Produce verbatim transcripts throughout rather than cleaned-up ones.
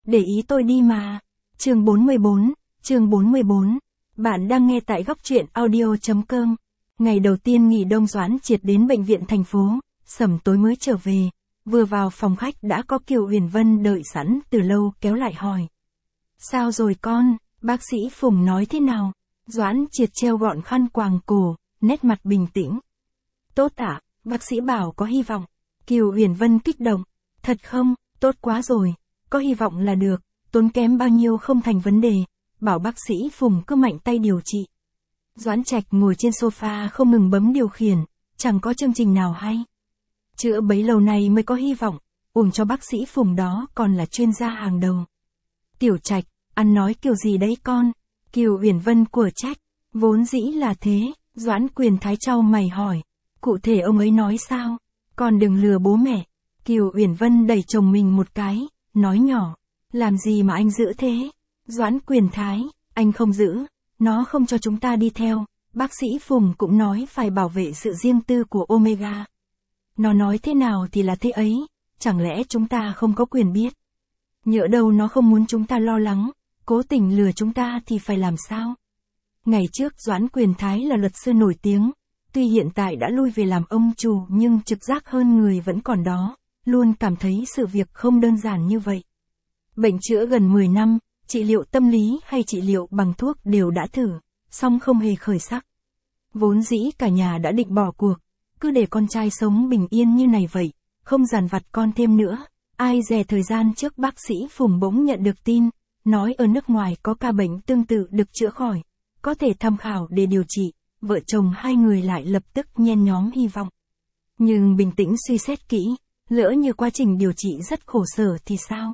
để ý tôi đi mà. Chương bốn mươi bốn, chương bốn mươi bốn. Bạn đang nghe tại góc truyện audio chấm com. Ngày đầu tiên nghỉ đông Doãn Triệt đến bệnh viện thành phố, sẩm tối mới trở về, vừa vào phòng khách đã có Kiều Uyển Vân đợi sẵn từ lâu kéo lại hỏi. Sao rồi con, bác sĩ Phùng nói thế nào? Doãn Triệt treo gọn khăn quàng cổ, nét mặt bình tĩnh. Tốt ạ, bác sĩ bảo có hy vọng. Kiều Uyển Vân kích động. Thật không, tốt quá rồi, có hy vọng là được, tốn kém bao nhiêu không thành vấn đề, bảo bác sĩ Phùng cứ mạnh tay điều trị. Doãn Trạch ngồi trên sofa không ngừng bấm điều khiển, chẳng có chương trình nào hay. Chữa bấy lâu nay mới có hy vọng, uổng cho bác sĩ Phùng đó còn là chuyên gia hàng đầu. Tiểu Trạch, ăn nói kiểu gì đấy con? Kiều Uyển Vân của trách. Vốn dĩ là thế, Doãn Quyền Thái trao mày hỏi. Cụ thể ông ấy nói sao? Con đừng lừa bố mẹ. Kiều Uyển Vân đẩy chồng mình một cái, nói nhỏ. Làm gì mà anh giữ thế? Doãn Quyền Thái, anh không giữ, nó không cho chúng ta đi theo. Bác sĩ Phùng cũng nói phải bảo vệ sự riêng tư của Omega. Nó nói thế nào thì là thế ấy, chẳng lẽ chúng ta không có quyền biết? Nhỡ đâu nó không muốn chúng ta lo lắng, cố tình lừa chúng ta thì phải làm sao? Ngày trước Doãn Quyền Thái là luật sư nổi tiếng, tuy hiện tại đã lui về làm ông chủ nhưng trực giác hơn người vẫn còn đó, luôn cảm thấy sự việc không đơn giản như vậy. Bệnh chữa gần mười năm, trị liệu tâm lý hay trị liệu bằng thuốc đều đã thử, song không hề khởi sắc. Vốn dĩ cả nhà đã định bỏ cuộc, cứ để con trai sống bình yên như này vậy, không dằn vặt con thêm nữa. Ai dè thời gian trước bác sĩ Phùng bỗng nhận được tin, nói ở nước ngoài có ca bệnh tương tự được chữa khỏi, có thể tham khảo để điều trị, vợ chồng hai người lại lập tức nhen nhóm hy vọng. Nhưng bình tĩnh suy xét kỹ, lỡ như quá trình điều trị rất khổ sở thì sao?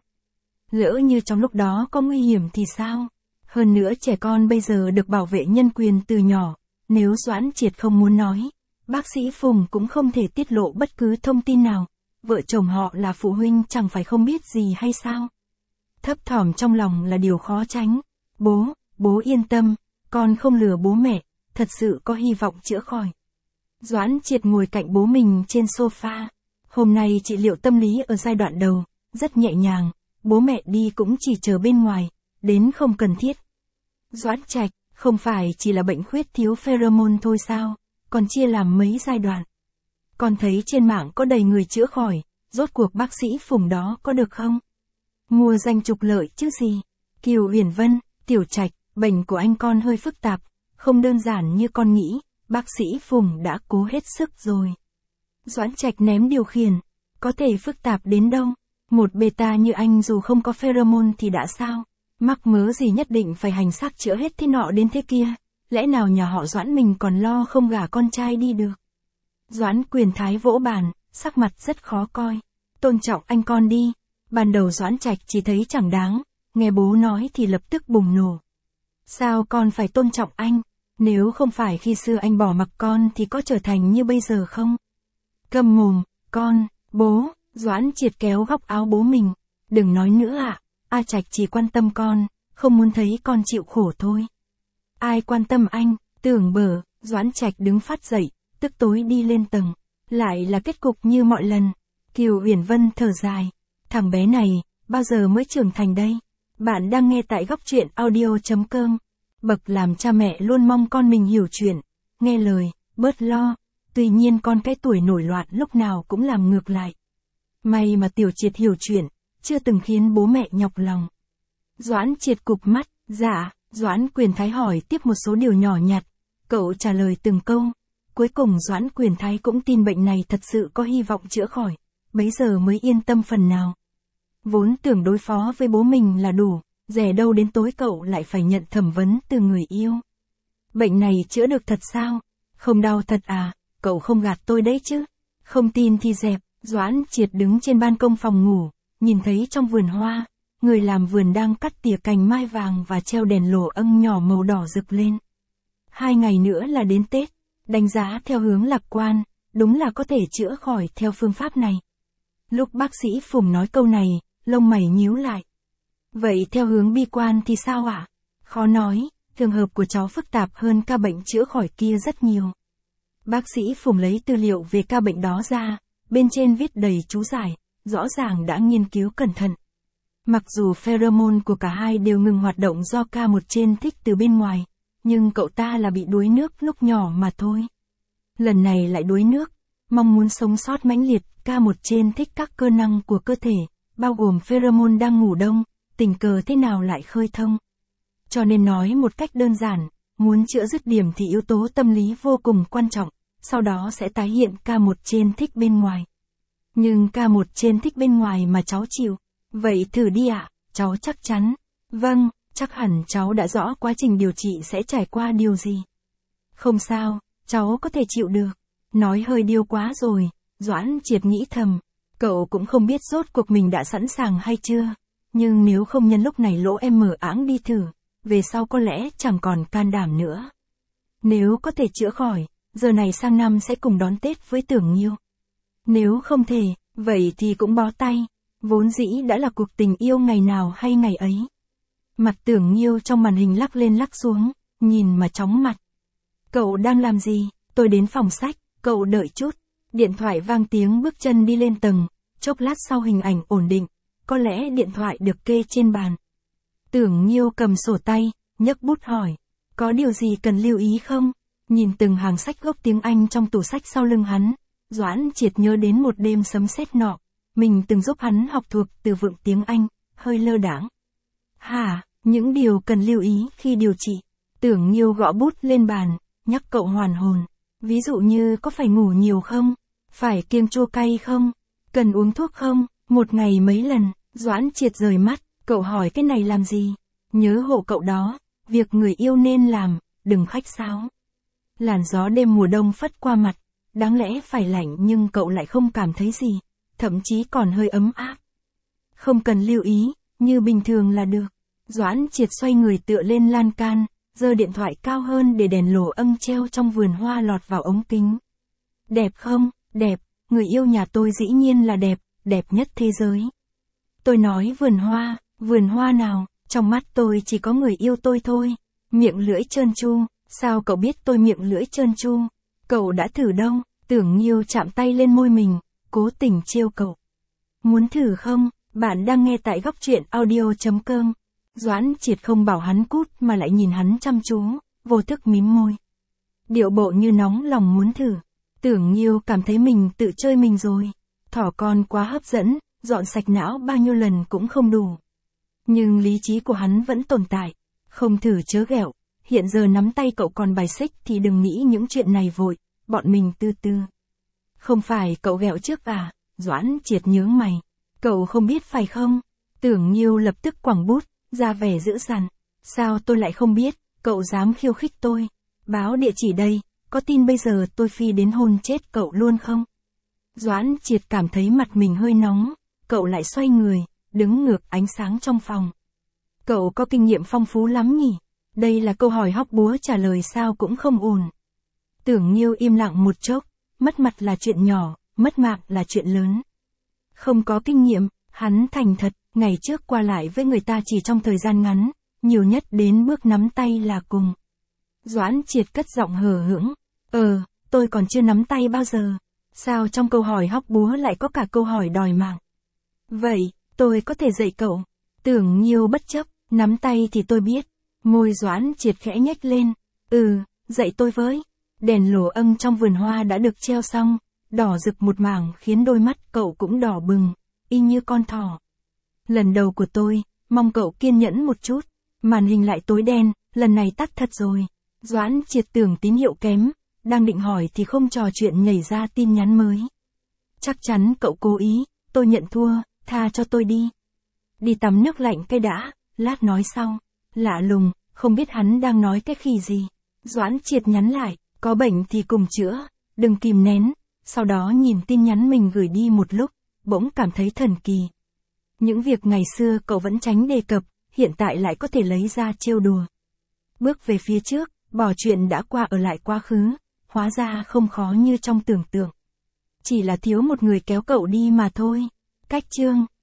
Lỡ như trong lúc đó có nguy hiểm thì sao? Hơn nữa trẻ con bây giờ được bảo vệ nhân quyền từ nhỏ, nếu Doãn Triệt không muốn nói, bác sĩ Phùng cũng không thể tiết lộ bất cứ thông tin nào. Vợ chồng họ là phụ huynh chẳng phải không biết gì hay sao? Thấp thỏm trong lòng là điều khó tránh. Bố, bố yên tâm, con không lừa bố mẹ, thật sự có hy vọng chữa khỏi. Doãn Triệt ngồi cạnh bố mình trên sofa. Hôm nay trị liệu tâm lý ở giai đoạn đầu, rất nhẹ nhàng, bố mẹ đi cũng chỉ chờ bên ngoài, đến không cần thiết. Doãn Trạch, không phải chỉ là bệnh khuyết thiếu pheromone thôi sao, còn chia làm mấy giai đoạn. Con thấy trên mạng có đầy người chữa khỏi, rốt cuộc bác sĩ Phùng đó có được không? Mua danh trục lợi chứ gì? Kiều Uyển Vân, Tiểu Trạch, bệnh của anh con hơi phức tạp, không đơn giản như con nghĩ, bác sĩ Phùng đã cố hết sức rồi. Doãn Trạch ném điều khiển, có thể phức tạp đến đâu? Một beta như anh dù không có pheromone thì đã sao? Mắc mớ gì nhất định phải hành xác chữa hết thế nọ đến thế kia? Lẽ nào nhà họ Doãn mình còn lo không gả con trai đi được? Doãn Quyền Thái vỗ bàn, sắc mặt rất khó coi. Tôn trọng anh con đi. Ban đầu Doãn Trạch chỉ thấy chẳng đáng, nghe bố nói thì lập tức bùng nổ. Sao con phải tôn trọng anh? Nếu không phải khi xưa anh bỏ mặc con thì có trở thành như bây giờ không? Câm mồm, con, bố. Doãn Triệt kéo góc áo bố mình. Đừng nói nữa ạ, A Trạch chỉ quan tâm con, không muốn thấy con chịu khổ thôi. Ai quan tâm anh, tưởng bở. Doãn Trạch đứng phát dậy, tức tối đi lên tầng. Lại là kết cục như mọi lần. Kiều Uyển Vân thở dài. Thằng bé này, bao giờ mới trưởng thành đây? Bạn đang nghe tại góc truyện audio chấm com. Bậc làm cha mẹ luôn mong con mình hiểu chuyện, nghe lời, bớt lo. Tuy nhiên con cái tuổi nổi loạn lúc nào cũng làm ngược lại. May mà Tiểu Triệt hiểu chuyện, chưa từng khiến bố mẹ nhọc lòng. Doãn Triệt cụp mắt, dạ. Doãn Quyền Thái hỏi tiếp một số điều nhỏ nhặt. Cậu trả lời từng câu. Cuối cùng Doãn Quyền Thái cũng tin bệnh này thật sự có hy vọng chữa khỏi, bấy giờ mới yên tâm phần nào. Vốn tưởng đối phó với bố mình là đủ, dè đâu đến tối cậu lại phải nhận thẩm vấn từ người yêu. Bệnh này chữa được thật sao? Không đau thật à? Cậu không gạt tôi đấy chứ? Không tin thì dẹp. Doãn Triệt đứng trên ban công phòng ngủ, nhìn thấy trong vườn hoa, người làm vườn đang cắt tỉa cành mai vàng và treo đèn lổ âng nhỏ màu đỏ rực lên. Hai ngày nữa là đến Tết, đánh giá theo hướng lạc quan, đúng là có thể chữa khỏi theo phương pháp này. Lúc bác sĩ Phùng nói câu này, lông mày nhíu lại. Vậy theo hướng bi quan thì sao ạ? Khó nói, trường hợp của cháu phức tạp hơn ca bệnh chữa khỏi kia rất nhiều. Bác sĩ Phùng lấy tư liệu về ca bệnh đó ra, bên trên viết đầy chú giải, rõ ràng đã nghiên cứu cẩn thận. Mặc dù pheromone của cả hai đều ngừng hoạt động do ca một trên thích từ bên ngoài, nhưng cậu ta là bị đuối nước lúc nhỏ mà thôi. Lần này lại đuối nước, mong muốn sống sót mãnh liệt, ca một trên thích các cơ năng của cơ thể, bao gồm pheromone đang ngủ đông, tình cờ thế nào lại khơi thông. Cho nên nói một cách đơn giản, muốn chữa dứt điểm thì yếu tố tâm lý vô cùng quan trọng, sau đó sẽ tái hiện ca một trên thích bên ngoài. Nhưng ca một trên thích bên ngoài mà cháu chịu, vậy thử đi ạ, à? Cháu chắc chắn. Vâng, chắc hẳn cháu đã rõ quá trình điều trị sẽ trải qua điều gì. Không sao, cháu có thể chịu được. Nói hơi điêu quá rồi, Doãn Triệt nghĩ thầm. Cậu cũng không biết rốt cuộc mình đã sẵn sàng hay chưa. Nhưng nếu không nhân lúc này lỗ em mở áng đi thử, về sau có lẽ chẳng còn can đảm nữa. Nếu có thể chữa khỏi, giờ này sang năm sẽ cùng đón Tết với Tưởng Nhiêu. Nếu không thể, vậy thì cũng bó tay. Vốn dĩ đã là cuộc tình yêu ngày nào hay ngày ấy. Mặt Tưởng Nhiêu trong màn hình lắc lên lắc xuống, nhìn mà chóng mặt. Cậu đang làm gì? Tôi đến phòng sách, cậu đợi chút. Điện thoại vang tiếng bước chân đi lên tầng, chốc lát sau hình ảnh ổn định, có lẽ điện thoại được kê trên bàn. Tưởng Nhiêu cầm sổ tay, nhấc bút hỏi, có điều gì cần lưu ý không? Nhìn từng hàng sách gốc tiếng Anh trong tủ sách sau lưng hắn, Doãn Triệt nhớ đến một đêm sấm sét nọ, mình từng giúp hắn học thuộc từ vựng tiếng Anh, hơi lơ đãng. Hả, những điều cần lưu ý khi điều trị. Tưởng Nhiêu gõ bút lên bàn, nhắc cậu hoàn hồn. Ví dụ như có phải ngủ nhiều không? Phải kiêng chua cay không? Cần uống thuốc không? Một ngày mấy lần? Doãn Triệt rời mắt, cậu hỏi cái này làm gì? Nhớ hộ cậu đó, việc người yêu nên làm, đừng khách sáo. Làn gió đêm mùa đông phất qua mặt, đáng lẽ phải lạnh nhưng cậu lại không cảm thấy gì, thậm chí còn hơi ấm áp. Không cần lưu ý, như bình thường là được. Doãn Triệt xoay người tựa lên lan can, giơ điện thoại cao hơn để đèn lồ âng treo trong vườn hoa lọt vào ống kính. Đẹp không? Đẹp, người yêu nhà tôi dĩ nhiên là đẹp, đẹp nhất thế giới. Tôi nói vườn hoa, vườn hoa nào, trong mắt tôi chỉ có người yêu tôi thôi. Miệng lưỡi trơn tru, sao cậu biết tôi miệng lưỡi trơn tru? Cậu đã thử đâu? Tưởng Nhiêu chạm tay lên môi mình, cố tình trêu cậu. Muốn thử không? Bạn đang nghe tại góc truyện audio chấm com. Doãn Triệt không bảo hắn cút mà lại nhìn hắn chăm chú, vô thức mím môi. Điệu bộ như nóng lòng muốn thử. Tưởng Nhiêu cảm thấy mình tự chơi mình rồi. Thỏ con quá hấp dẫn, dọn sạch não bao nhiêu lần cũng không đủ. Nhưng lý trí của hắn vẫn tồn tại. Không thử chớ ghẹo, hiện giờ nắm tay cậu còn bài xích thì đừng nghĩ những chuyện này vội, bọn mình từ từ. Không phải cậu ghẹo trước à? Doãn Triệt nhướng mày. Cậu không biết phải không? Tưởng Nhiêu lập tức quẳng bút, ra vẻ dữ dằn. Sao tôi lại không biết, cậu dám khiêu khích tôi. Báo địa chỉ đây, có tin bây giờ tôi phi đến hôn chết cậu luôn không? Doãn Triệt cảm thấy mặt mình hơi nóng, cậu lại xoay người, đứng ngược ánh sáng trong phòng. Cậu có kinh nghiệm phong phú lắm nhỉ? Đây là câu hỏi hóc búa trả lời sao cũng không ổn. Tưởng Nhiêu im lặng một chốc, mất mặt là chuyện nhỏ, mất mạng là chuyện lớn. Không có kinh nghiệm, hắn thành thật, ngày trước qua lại với người ta chỉ trong thời gian ngắn, nhiều nhất đến bước nắm tay là cùng. Doãn Triệt cất giọng hờ hững, ờ, tôi còn chưa nắm tay bao giờ. Sao trong câu hỏi hóc búa lại có cả câu hỏi đòi mạng? Vậy, tôi có thể dạy cậu. Tưởng Nhiêu bất chấp, nắm tay thì tôi biết. Môi Doãn Triệt khẽ nhếch lên, ừ, dạy tôi với. Đèn lồ âng trong vườn hoa đã được treo xong, đỏ rực một mảng khiến đôi mắt cậu cũng đỏ bừng, y như con thỏ. Lần đầu của tôi, mong cậu kiên nhẫn một chút. Màn hình lại tối đen, lần này tắt thật rồi. Doãn Triệt tưởng tín hiệu kém, đang định hỏi thì không trò chuyện nhảy ra tin nhắn mới. Chắc chắn cậu cố ý, tôi nhận thua, tha cho tôi đi. Đi tắm nước lạnh cái đã, lát nói sau. Lạ lùng, không biết hắn đang nói cái khỉ gì. Doãn Triệt nhắn lại, có bệnh thì cùng chữa, đừng kìm nén. Sau đó nhìn tin nhắn mình gửi đi một lúc, bỗng cảm thấy thần kỳ. Những việc ngày xưa cậu vẫn tránh đề cập, hiện tại lại có thể lấy ra trêu đùa. Bước về phía trước, bỏ chuyện đã qua ở lại quá khứ, hóa ra không khó như trong tưởng tượng. Chỉ là thiếu một người kéo cậu đi mà thôi. Cách chương